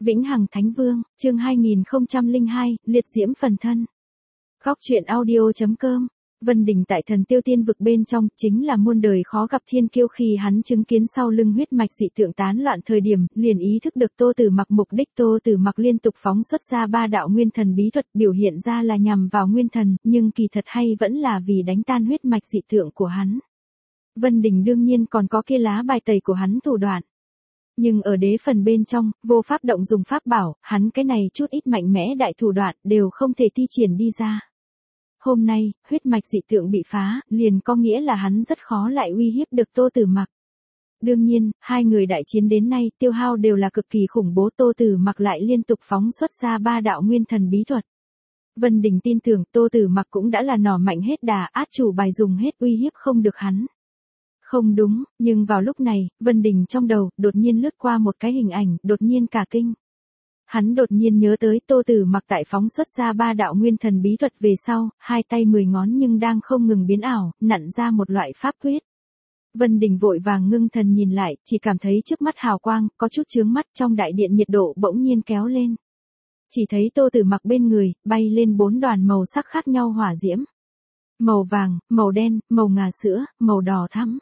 Vĩnh Hằng Thánh Vương, chương 2002, liệt diễm phần thân. Góc truyện audio.com. Vân Đình tại Thần Tiêu Tiên vực bên trong, chính là muôn đời khó gặp thiên kiêu. Khi hắn chứng kiến sau lưng huyết mạch dị tượng tán loạn thời điểm, liền ý thức được Tô Tử Mặc mục đích. Tô Tử Mặc liên tục phóng xuất ra 3 đạo nguyên thần bí thuật, biểu hiện ra là nhằm vào nguyên thần, nhưng kỳ thật hay vẫn là vì đánh tan huyết mạch dị tượng của hắn. Vân Đình đương nhiên còn có kia lá bài tẩy của hắn thủ đoạn. Nhưng ở đế phần bên trong, vô pháp động dùng pháp bảo, hắn cái này chút ít mạnh mẽ đại thủ đoạn đều không thể thi triển đi ra. Hôm nay, huyết mạch dị tượng bị phá, liền có nghĩa là hắn rất khó lại uy hiếp được Tô Tử Mặc. Đương nhiên, hai người đại chiến đến nay tiêu hao đều là cực kỳ khủng bố. Tô Tử Mặc lại liên tục phóng xuất ra 3 đạo nguyên thần bí thuật. Vân Đình tin tưởng Tô Tử Mặc cũng đã là nỏ mạnh hết đà, át chủ bài dùng hết, uy hiếp không được hắn. Không đúng, nhưng vào lúc này, Vân Đình trong đầu, đột nhiên lướt qua một cái hình ảnh, đột nhiên cả kinh. Hắn đột nhiên nhớ tới Tô Tử Mặc tại phóng xuất ra 3 đạo nguyên thần bí thuật về sau, hai tay 10 ngón nhưng đang không ngừng biến ảo, nặn ra một loại pháp quyết. Vân Đình vội vàng ngưng thần nhìn lại, chỉ cảm thấy trước mắt hào quang, có chút chướng mắt, trong đại điện nhiệt độ bỗng nhiên kéo lên. Chỉ thấy Tô Tử Mặc bên người, bay lên 4 đoàn màu sắc khác nhau hỏa diễm. Màu vàng, màu đen, màu ngà sữa, màu đỏ thẫm.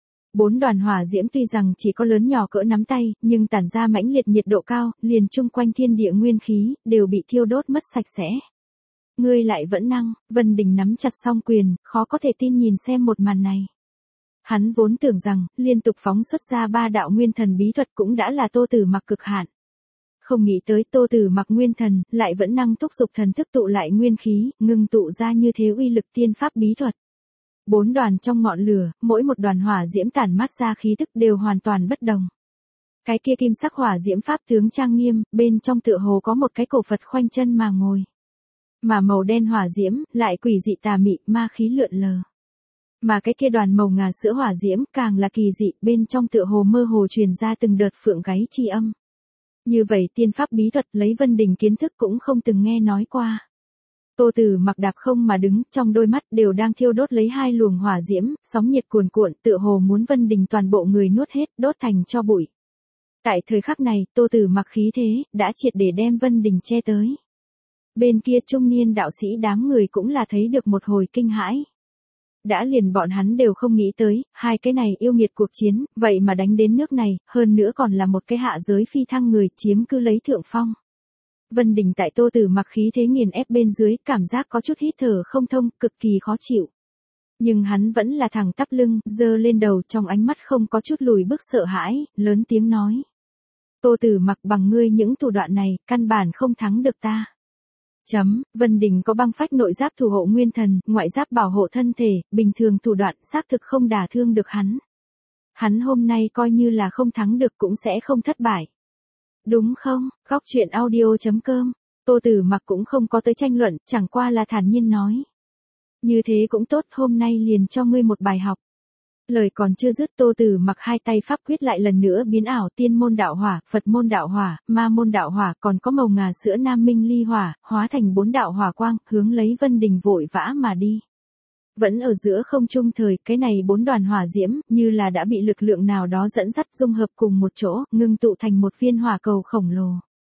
4 đoàn hỏa diễm tuy rằng chỉ có lớn nhỏ cỡ nắm tay, nhưng tản ra mãnh liệt nhiệt độ cao, liền chung quanh thiên địa nguyên khí, đều bị thiêu đốt mất sạch sẽ. Ngươi lại vẫn năng, Vân Đình nắm chặt song quyền, khó có thể tin nhìn xem một màn này. Hắn vốn tưởng rằng, liên tục phóng xuất ra 3 đạo nguyên thần bí thuật cũng đã là Tô Tử Mặc cực hạn. Không nghĩ tới Tô Tử Mặc nguyên thần, lại vẫn năng thúc dục thần thức tụ lại nguyên khí, ngưng tụ ra như thế uy lực tiên pháp bí thuật. 4 đoàn trong ngọn lửa, mỗi một đoàn hỏa diễm tản mát ra khí tức đều hoàn toàn bất đồng. Cái kia kim sắc hỏa diễm pháp tướng trang nghiêm, bên trong tựa hồ có một cái cổ Phật khoanh chân mà ngồi. Mà màu đen hỏa diễm, lại quỷ dị tà mị, ma khí lượn lờ. Mà cái kia đoàn màu ngà sữa hỏa diễm, càng là kỳ dị, bên trong tựa hồ mơ hồ truyền ra từng đợt phượng gáy chi âm. Như vậy tiên pháp bí thuật lấy Vân Đình kiến thức cũng không từng nghe nói qua. Tô Tử Mặc đạp không mà đứng, trong đôi mắt đều đang thiêu đốt lấy 2 luồng hỏa diễm, sóng nhiệt cuồn cuộn, tựa hồ muốn Vân Đình toàn bộ người nuốt hết, đốt thành tro bụi. Tại thời khắc này, Tô Tử Mặc khí thế, đã triệt để đem Vân Đình che tới. Bên kia trung niên đạo sĩ đám người cũng là thấy được một hồi kinh hãi. Đã liền bọn hắn đều không nghĩ tới, hai cái này yêu nghiệt cuộc chiến, vậy mà đánh đến nước này, hơn nữa còn là một cái hạ giới phi thăng người chiếm cứ lấy thượng phong. Vân Đình tại Tô Tử Mặc khí thế nghiền ép bên dưới, cảm giác có chút hít thở không thông, cực kỳ khó chịu. Nhưng hắn vẫn là thẳng tắp lưng, giơ lên đầu, trong ánh mắt không có chút lùi bước sợ hãi, lớn tiếng nói. Tô Tử Mặc, bằng ngươi những thủ đoạn này, căn bản không thắng được ta. Vân Đình có băng phách nội giáp thủ hộ nguyên thần, ngoại giáp bảo hộ thân thể, bình thường thủ đoạn xác thực không đả thương được hắn. Hắn hôm nay coi như là không thắng được cũng sẽ không thất bại. Đúng không? Góc truyện audio.com. Tô Tử Mặc cũng không có tới tranh luận, chẳng qua là thản nhiên nói. Như thế cũng tốt, hôm nay liền cho ngươi một bài học. Lời còn chưa dứt, Tô Tử Mặc hai tay pháp quyết lại lần nữa biến ảo, tiên môn đạo hỏa, Phật môn đạo hỏa, ma môn đạo hỏa, còn có màu ngà sữa nam minh ly hỏa, hóa thành 4 đạo hỏa quang, hướng lấy Vân Đình vội vã mà đi. Vẫn ở giữa không trung thời, cái này 4 đoàn hỏa diễm, như là đã bị lực lượng nào đó dẫn dắt dung hợp cùng một chỗ, ngưng tụ thành một viên hỏa cầu khổng lồ.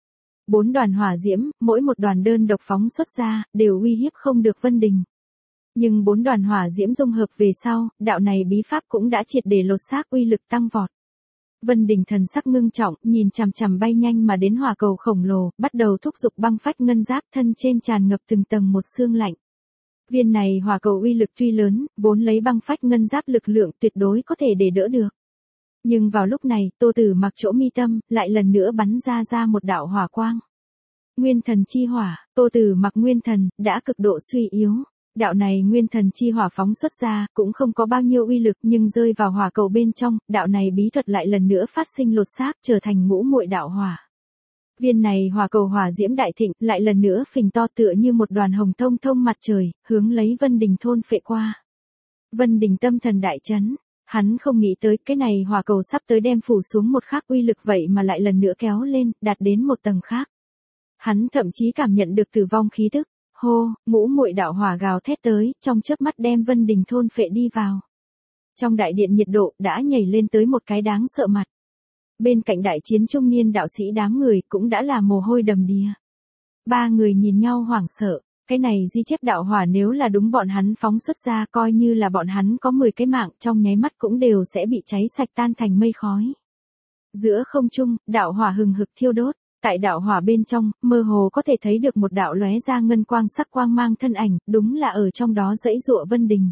4 đoàn hỏa diễm, mỗi một đoàn đơn độc phóng xuất ra, đều uy hiếp không được Vân Đình. Nhưng 4 đoàn hỏa diễm dung hợp về sau, đạo này bí pháp cũng đã triệt để lột xác, uy lực tăng vọt. Vân Đình thần sắc ngưng trọng, nhìn chằm chằm bay nhanh mà đến hỏa cầu khổng lồ, bắt đầu thúc giục băng phách ngân giáp, thân trên tràn ngập từng tầng một xương lạnh. Viên này hỏa cầu uy lực tuy lớn, vốn lấy băng phách ngân giáp lực lượng tuyệt đối có thể để đỡ được. Nhưng vào lúc này, Tô Tử Mặc chỗ mi tâm, lại lần nữa bắn ra một đạo hỏa quang. Nguyên thần chi hỏa, Tô Tử Mặc nguyên thần, đã cực độ suy yếu. Đạo này nguyên thần chi hỏa phóng xuất ra, cũng không có bao nhiêu uy lực, nhưng rơi vào hỏa cầu bên trong, đạo này bí thuật lại lần nữa phát sinh lột xác, trở thành ngũ muội đạo hỏa. Viên này hỏa cầu hỏa diễm đại thịnh, lại lần nữa phình to tựa như một đoàn hồng thông thông mặt trời, hướng lấy Vân Đình thôn phệ qua. Vân Đình tâm thần đại chấn, hắn không nghĩ tới cái này hỏa cầu sắp tới đem phủ xuống một khắc uy lực vậy mà lại lần nữa kéo lên, đạt đến một tầng khác. Hắn thậm chí cảm nhận được tử vong khí tức. Hô, ngũ muội đạo hỏa gào thét tới, trong chớp mắt đem Vân Đình thôn phệ đi vào. Trong đại điện nhiệt độ đã nhảy lên tới một cái đáng sợ mặt. bên cạnh đại chiến trung niên đạo sĩ đám người cũng đã là mồ hôi đầm đìa. Ba người nhìn nhau hoảng sợ, cái này di chép đạo hỏa nếu là đúng bọn hắn phóng xuất ra coi như là bọn hắn có 10 cái mạng trong nháy mắt cũng đều sẽ bị cháy sạch tan thành mây khói. Giữa không trung, đạo hỏa hừng hực thiêu đốt, tại đạo hỏa bên trong, mơ hồ có thể thấy được một đạo lóe ra ngân quang sắc quang mang thân ảnh, đúng là ở trong đó dãy dụa Vân Đình.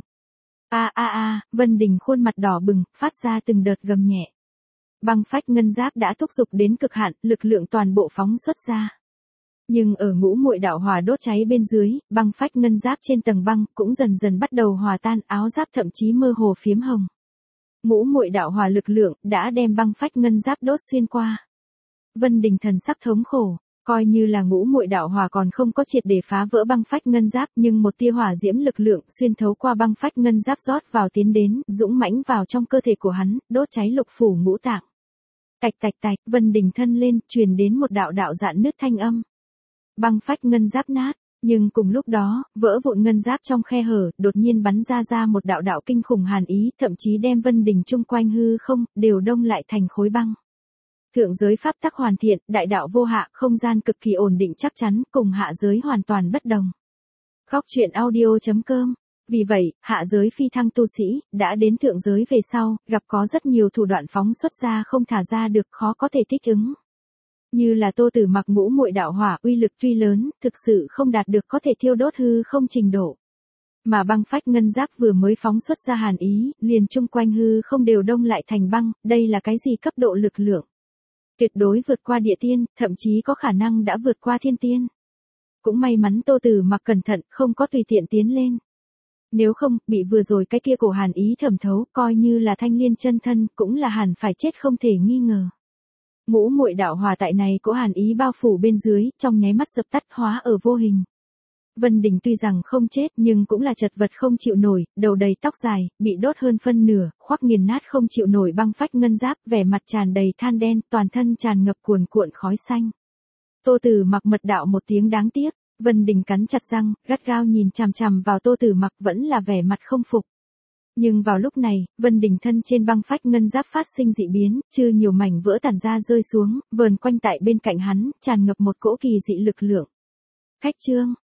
Vân Đình khuôn mặt đỏ bừng, phát ra từng đợt gầm nhẹ. Băng phách ngân giáp đã thúc giục đến cực hạn, lực lượng toàn bộ phóng xuất ra. Nhưng ở ngũ muội đạo hỏa đốt cháy bên dưới, băng phách ngân giáp trên tầng băng cũng dần dần bắt đầu hòa tan, áo giáp thậm chí mơ hồ phiếm hồng. Ngũ muội đạo hỏa lực lượng đã đem băng phách ngân giáp đốt xuyên qua. Vân Đình thần sắc thống khổ, coi như là ngũ muội đạo hỏa còn không có triệt để phá vỡ băng phách ngân giáp, nhưng một tia hỏa diễm lực lượng xuyên thấu qua băng phách ngân giáp rót vào tiến đến, dũng mãnh vào trong cơ thể của hắn, đốt cháy lục phủ ngũ tạng. Tạch tạch tạch, Vân Đình thân lên, truyền đến một đạo đạo dạn nứt thanh âm. Băng phách ngân giáp nát, nhưng cùng lúc đó, vỡ vụn ngân giáp trong khe hở, đột nhiên bắn ra một đạo đạo kinh khủng hàn ý, thậm chí đem Vân Đình chung quanh hư không, đều đông lại thành khối băng. Thượng giới pháp tắc hoàn thiện, đại đạo vô hạ, không gian cực kỳ ổn định chắc chắn, cùng hạ giới hoàn toàn bất đồng. Khóc chuyện audio.com. Vì vậy, hạ giới phi thăng tu sĩ, đã đến thượng giới về sau, gặp có rất nhiều thủ đoạn phóng xuất ra không thả ra được, khó có thể thích ứng. Như là Tô Tử Mặc ngũ muội đạo hỏa uy lực tuy lớn, thực sự không đạt được có thể thiêu đốt hư không trình độ. Mà băng phách ngân giáp vừa mới phóng xuất ra hàn ý, liền chung quanh hư không đều đông lại thành băng, đây là cái gì cấp độ lực lượng? Tuyệt đối vượt qua địa tiên, thậm chí có khả năng đã vượt qua thiên tiên. Cũng may mắn Tô Tử Mặc cẩn thận, không có tùy tiện tiến lên. Nếu không, bị vừa rồi cái kia cổ hàn ý thẩm thấu, coi như là Thanh Liên chân thân, cũng là hẳn phải chết không thể nghi ngờ. Ngũ muội đạo hỏa tại này có hàn ý bao phủ bên dưới, trong nháy mắt dập tắt hóa ở vô hình. Vân Đình tuy rằng không chết nhưng cũng là chật vật không chịu nổi, đầu đầy tóc dài, bị đốt hơn phân nửa, khoác nghiền nát không chịu nổi băng phách ngân giáp, vẻ mặt tràn đầy than đen, toàn thân tràn ngập cuồn cuộn khói xanh. Tô Tử Mặc mật đạo một tiếng đáng tiếc, Vân Đình cắn chặt răng, gắt gao nhìn chằm chằm vào Tô Tử Mặc vẫn là vẻ mặt không phục. Nhưng vào lúc này, Vân Đình thân trên băng phách ngân giáp phát sinh dị biến, chư nhiều mảnh vỡ tản ra rơi xuống, vờn quanh tại bên cạnh hắn, tràn ngập một cỗ kỳ dị lực lượng. Khách chương